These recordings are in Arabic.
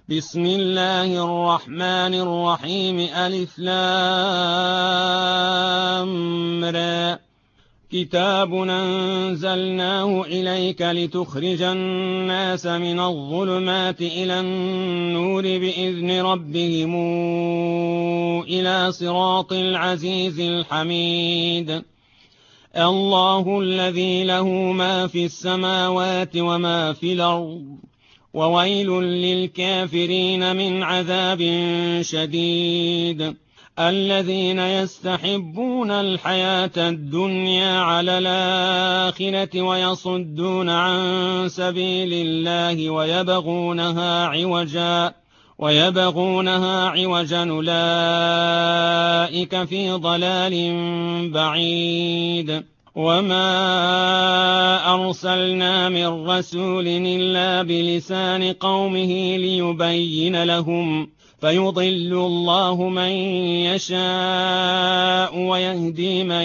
بسم الله الرحمن الرحيم ألف لام را كتاب أنزلناه إليك لتخرج الناس من الظلمات إلى النور بإذن ربهم إلى صراط العزيز الحميد الله الذي له ما في السماوات وما في الأرض وويل للكافرين من عذاب شديد الذين يستحبون الحياة الدنيا على الآخرة ويصدون عن سبيل الله ويبغونها عوجا أولئك في ضلال بعيد وما أرسلنا من رسول إلا بلسان قومه ليبين لهم فيضل الله من يشاء ويهدي من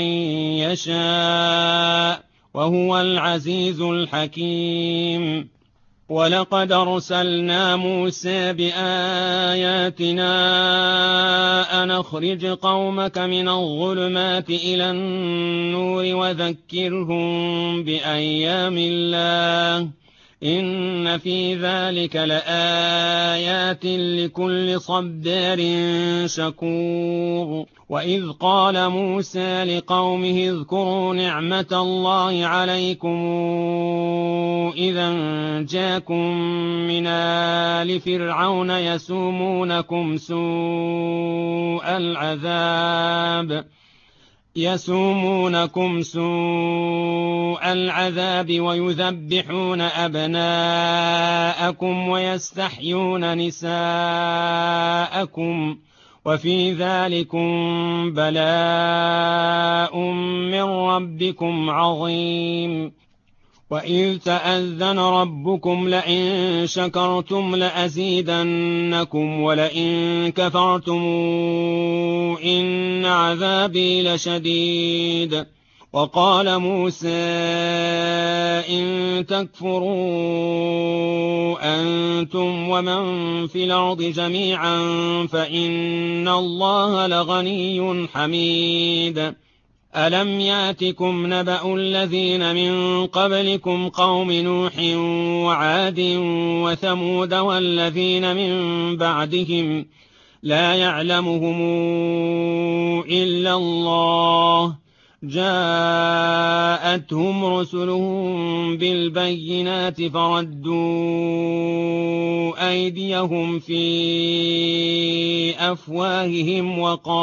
يشاء وهو العزيز الحكيم ولقد أرسلنا موسى بآياتنا أن أخرج قومك من الظلمات إلى النور وذكرهم بأيام الله إن في ذلك لآيات لكل صبار شكور وإذ قال موسى لقومه اذكروا نعمة الله عليكم إذا جاءكم من آل فرعون يسومونكم سوء العذاب ويذبحون أبناءكم ويستحيون نساءكم وفي ذلكم بلاء من ربكم عظيم وإذ تأذن ربكم لئن شكرتم لأزيدنكم ولئن كفرتم إن عذابي لشديد وقال موسى إن تكفروا أنتم ومن في الأرض جميعا فإن الله لغني حميد ألم ياتكم نبأ الذين من قبلكم قوم نوح وعاد وثمود والذين من بعدهم لا يعلمهم إلا الله جاءتهم رسلهم بالبينات فردوا أيديهم في أفواههم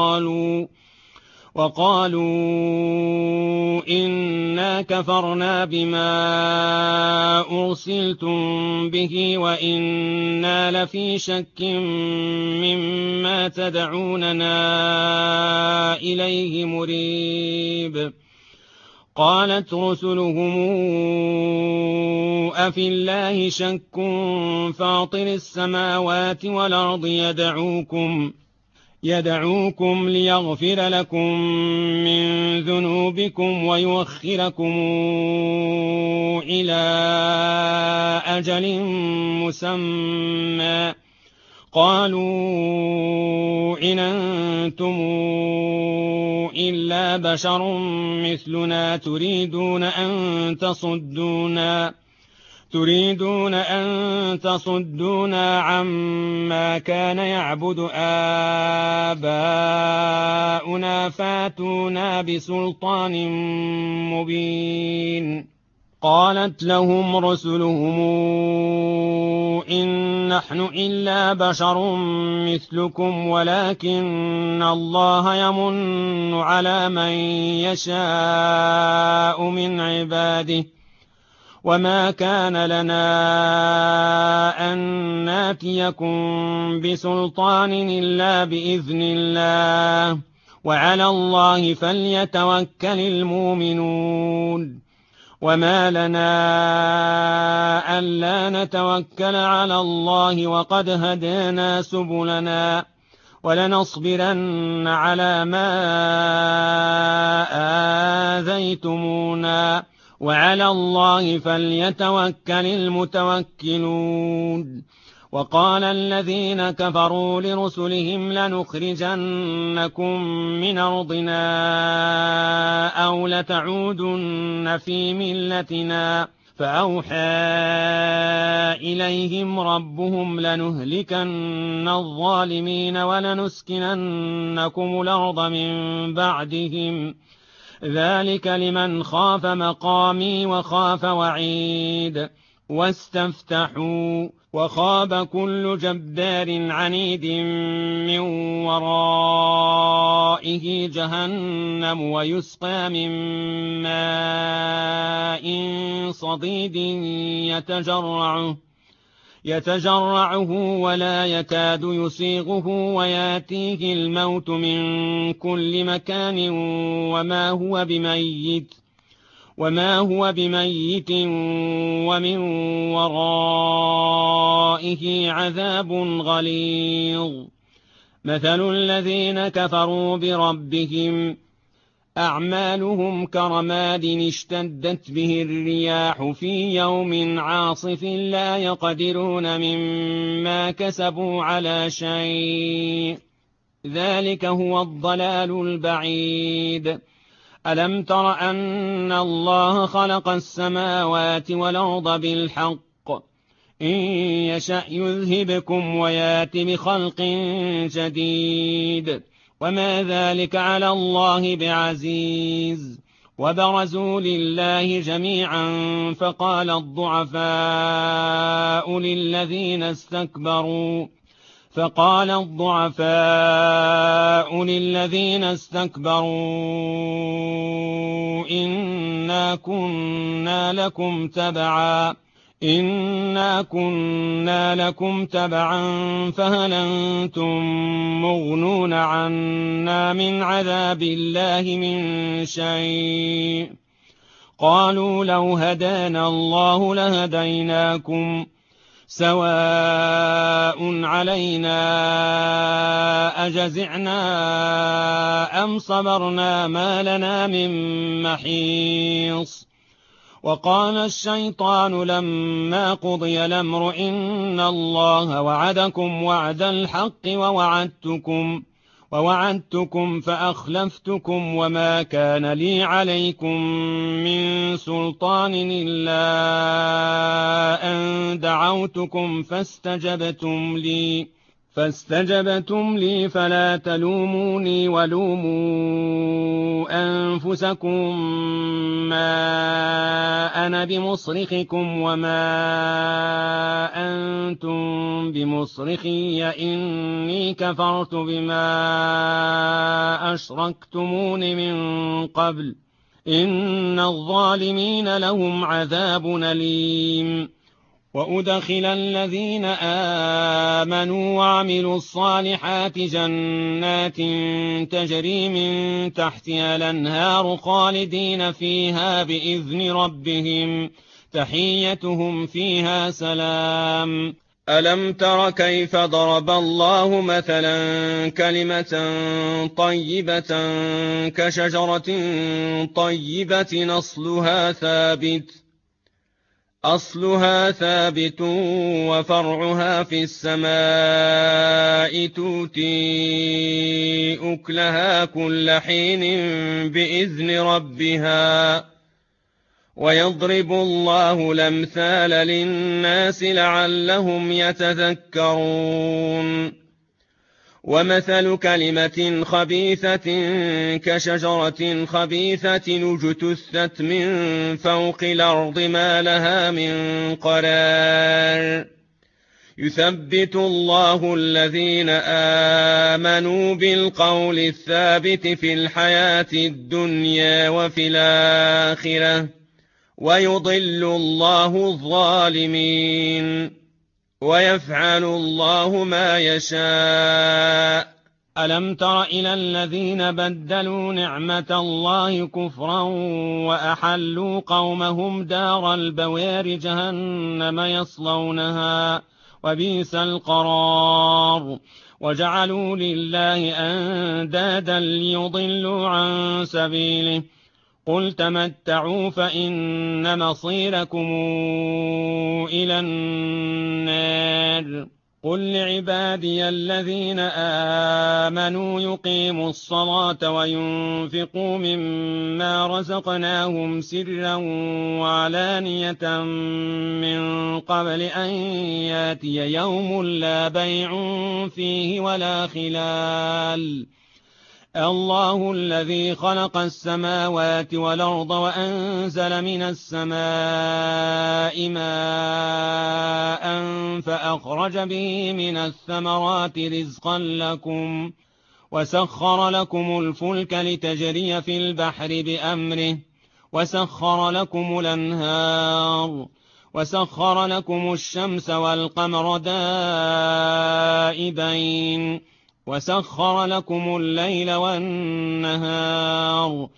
وقالوا إنا كفرنا بما أرسلتم به وإنا لفي شك مما تدعوننا إليه مريب قالت رسلهم أفي الله شك فاطر السماوات والأرض يدعوكم ليغفر لكم من ذنوبكم ويؤخركم إلى أجل مسمى قالوا إن أنتم إلا بشر مثلنا تريدون أن تصدونا عما كان يعبد آباؤنا فاتونا بسلطان مبين قالت لهم رسلهم إن نحن إلا بشر مثلكم ولكن الله يمن على من يشاء من عباده وما كان لنا أن ناتيكم بسلطان إلا بإذن الله وعلى الله فليتوكل المؤمنون وما لنا ألا نتوكل على الله وقد هدانا سبلنا ولنصبرن على ما آذيتمونا وعلى الله فليتوكل المتوكلون وقال الذين كفروا لرسلهم لنخرجنكم من أرضنا أو لتعودن في ملتنا فأوحى إليهم ربهم لنهلكن الظالمين ولنسكننكم الأرض من بعدهم ذلك لمن خاف مقامي وخاف وعيد واستفتحوا وخاب كل جبار عنيد من ورائه جهنم ويسقى من ماء صديد يتجرعه ولا يكاد يسيغه وياتيه الموت من كل مكان وما هو بميت ومن ورائه عذاب غليظ مثل الذين كفروا بربهم أعمالهم كرماد اشتدت به الرياح في يوم عاصف لا يقدرون مما كسبوا على شيء ذلك هو الضلال البعيد ألم تر أن الله خلق السماوات والأرض بالحق إن يشأ يذهبكم ويات بخلق جديد وما ذلك على الله بعزيز وبرزوا لله جميعا فقال الضعفاء للذين استكبروا إنا كنا لكم تبعا فهل أنتم مغنون عنا من عذاب الله من شيء قالوا لو هدانا الله لهديناكم سواء علينا أجزعنا أم صبرنا ما لنا من محيص وقال الشيطان لما قضي الأمر إن الله وعدكم وعد الحق ووعدتكم فأخلفتكم وما كان لي عليكم من سلطان إلا أن دعوتكم فاستجبتم لي فلا تلوموني ولوموا أنفسكم ما أنا بمصرخكم وما أنتم بمصرخي إني كفرت بما أشركتمون من قبل إن الظالمين لهم عذاب أليم وأدخل الذين آمنوا وعملوا الصالحات جنات تجري من تحتها الأنهار خالدين فيها بإذن ربهم تحيتهم فيها سلام ألم تر كيف ضرب الله مثلا كلمة طيبة كشجرة طيبة أصلها ثابت وفرعها في السماء تؤتي أكلها كل حين بإذن ربها ويضرب الله الأمثال للناس لعلهم يتذكرون ومثل كلمة خبيثة كشجرة خبيثة اجتثت من فوق الأرض ما لها من قرار يثبت الله الذين آمنوا بالقول الثابت في الحياة الدنيا وفي الآخرة ويضل الله الظالمين ويفعل الله ما يشاء ألم تر إلى الذين بدلوا نعمة الله كفرا وأحلوا قومهم دار البوار جهنم يصلونها وبئس القرار وجعلوا لله أندادا ليضلوا عن سبيله قل تمتعوا فإن مصيركم إلى النار قل لعبادي الذين آمنوا يقيموا الصلاة وينفقوا مما رزقناهم سرا وعلانية من قبل أن ياتي يوم لا بيع فيه ولا خلال الله الذي خلق السماوات والأرض وأنزل من السماء ماء فأخرج به من الثمرات رزقا لكم وسخر لكم الفلك لتجري في البحر بأمره وسخر لكم الأنهار وسخر لكم الشمس والقمر دائبين وسخر لكم الليل والنهار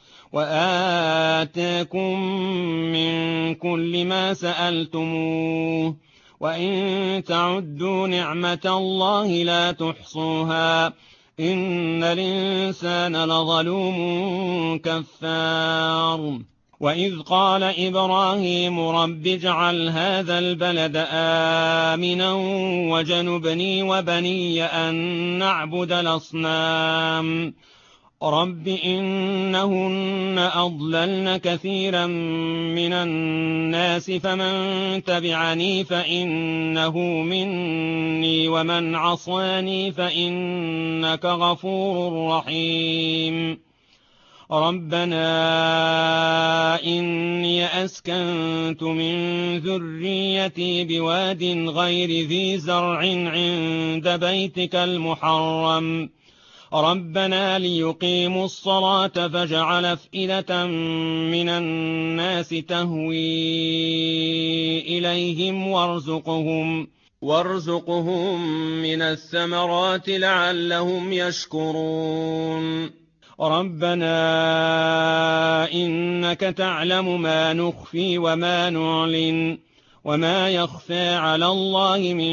وآتاكم من كل ما سألتموه وإن تعدوا نعمة الله لا تحصوها إن الإنسان لظلوم كفار وإذ قال إبراهيم رب اجعل هذا البلد آمنا وجنبني وبني أن نعبد الأصنام رب إنهن أضللن كثيرا من الناس فمن تبعني فإنه مني ومن عصاني فإنك غفور رحيم ربنا إني أسكنت من ذريتي بواد غير ذي زرع عند بيتك المحرم ربنا ليقيموا الصلاة فاجعل أفئدة من الناس تهوي إليهم وارزقهم من الثمرات لعلهم يشكرون ربنا إنك تعلم ما نخفي وما نعلن وما يخفى على الله من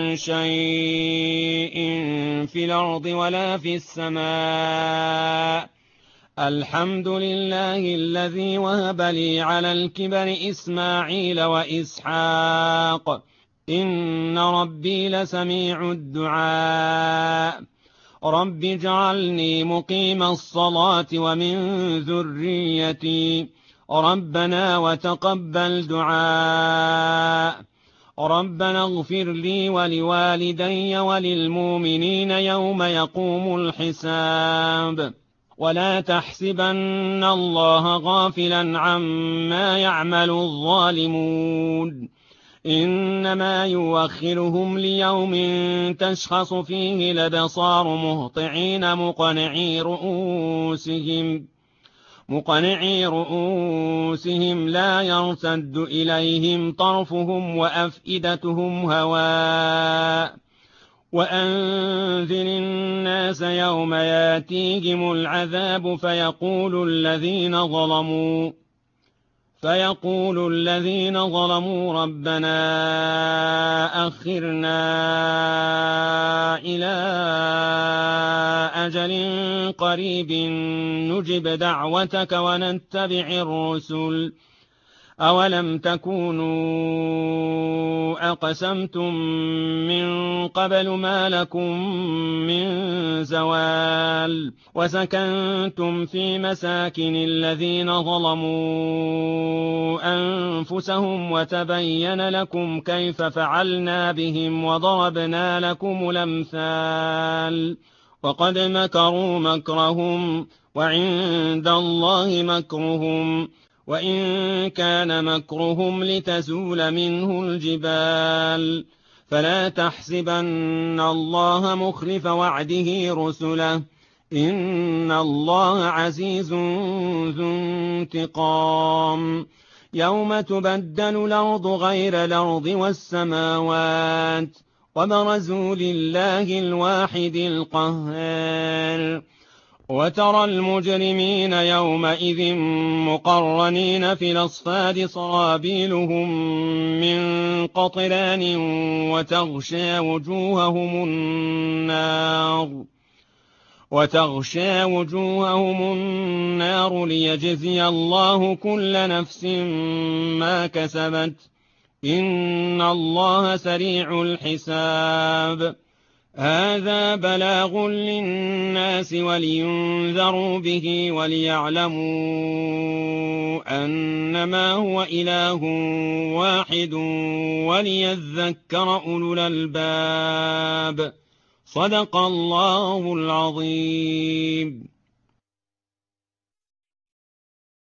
شيء في الأرض ولا في السماء الحمد لله الذي وهب لي على الكبر إسماعيل وإسحاق إن ربي لسميع الدعاء رب اجعلني مقيم الصلاة ومن ذريتي ربنا وتقبل دعاء ربنا اغفر لي ولوالدي وللمؤمنين يوم يقوم الحساب ولا تحسبن الله غافلا عما يعمل الظالمون إنما يوخرهم ليوم تشخص فيه الأبصار مهطعين مقنعي رؤوسهم لا يرتد إليهم طرفهم وأفئدتهم هواء وأنذر الناس يوم ياتيهم العذاب فيقول الذين ظلموا ربنا أخرنا إلى أجل قريب نجب دعوتك ونتبع الرسل أولم تكونوا أقسمتم من قبل ما لكم من زوال وسكنتم في مساكن الذين ظلموا أنفسهم وتبين لكم كيف فعلنا بهم وضربنا لكم الأمثال وقد مكروا مكرهم وعند الله مكرهم وإن كان مكرهم لتزول منه الجبال فلا تحسبن الله مخلف وعده رسله إن الله عزيز ذو انتقام يوم تبدل الأرض غير الأرض والسماوات وبرزوا لله الواحد القهار وترى المجرمين يومئذ مقرنين في الأصفاد صرابيلهم من قطران وتغشى وجوههم النار ليجزي الله كل نفس ما كسبت إن الله سريع الحساب. هذا بلاغ للناس ولينذروا به وليعلموا أنما هو إله واحد وليذكر أولو الألباب. صدق الله العظيم.